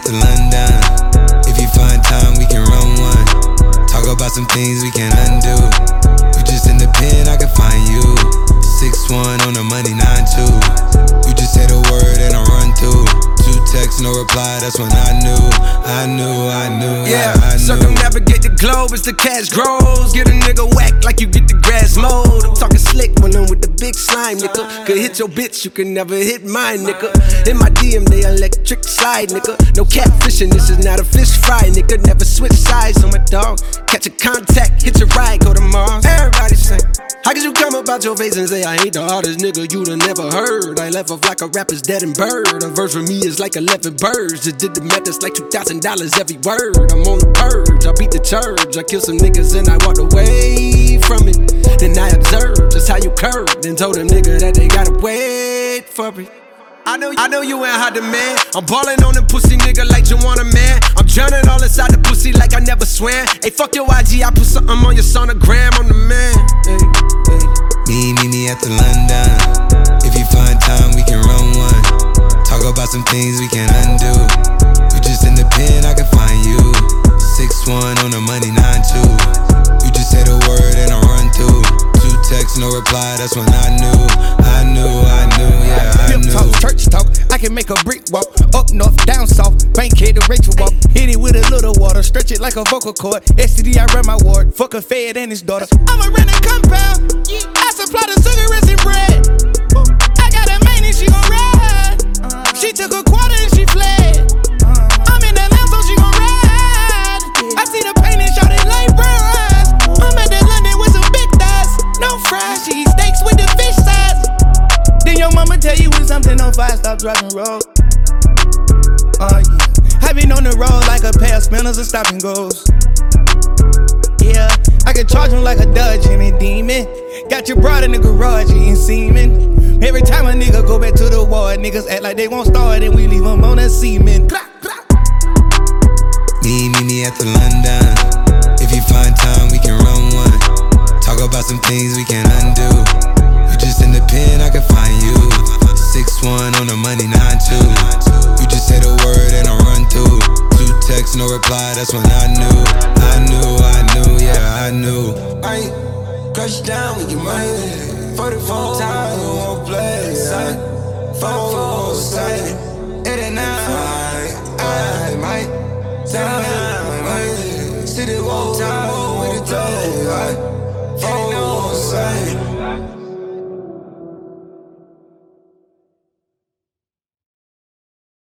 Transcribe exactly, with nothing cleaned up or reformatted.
after London. If you find time, we can run one. Talk about some things we can undo. You just in the pen, I can find you. six one on the money, nine two. You just say the word and I run through. Two texts, no reply, that's when I knew. I knew, I knew, yeah, I, I knew. Circumnavigate the globe as the cash grows. Get a nigga whack like you get the grass mowed. I'm talking slick when I'm with the big slime, nigga. Could hit your bitch, you can never hit mine, nigga. In my D M, they electric slide, nigga. No catfishing, this is not a fish fry, nigga. Never switch sides on my dog. Catch a contact, hit your ride, go to Mars. Everybody sing. How could you come about your face and say I ain't the hardest nigga you'd have never heard? I left off like a rapper's dead and bird. A verse for me is like eleven birds. Just did the math, it's like two thousand dollars every word. I'm on the purge, I beat the church. I killed some niggas and I walked away from it. Then I observed just how you curved and told them nigga that they gotta wait for it. I know, I know you ain't hot demand. I'm ballin' on them pussy nigga like you want a man. I'm drowning all inside the pussy like I never swam. Hey, fuck your I G, I put something on your sonogram. I'm the man. Hey, hey. Me, me, me after London. If you find time, we can run one. Talk about some things we can undo. You just in the pen, I can find you. six one on the money, nine two. You just say the word and I run through. Two texts, no reply, that's when I knew. I knew, I knew, yeah, I Hip knew. talk, church talk, I can make a brick walk. Up north, down south, Bankhead to Rachel walk. Hit it with a little water, stretch it like a vocal cord. S T D, I run my ward, fuck a fed and his daughter. I'm a rent a compound, I supply the cigarettes and bread. I got a main and she gon' ride. She took a quarter and she fled. I'm in the lamb so she gon' ride. I see the pain and shout it like bronze. I'm at the London with some big thighs. No fries, she eat steaks with the fish size. Then your mama tell you when something on fire, stop driving road. Oh uh, yeah, I been on the road like a pair of spinners and stop and goes. Yeah, I can charge him like a Dodge and a demon. Got your broad in the garage eating semen. Every time a nigga go back to the ward, niggas act like they won't start and we leave them on a semen. Me, me, me after London. If you find time, we can run one. Talk about some things we can undo. You just in the pen, I can find you. six one on the money, nine two. You just say the word and I run through. Two texts, no reply, that's when I knew. I knew, I knew, yeah, I knew. I crush down, we get money. forty-four times, we won't play. four side, it ain't nine. I might down, might. City wall time, with the toe. four side.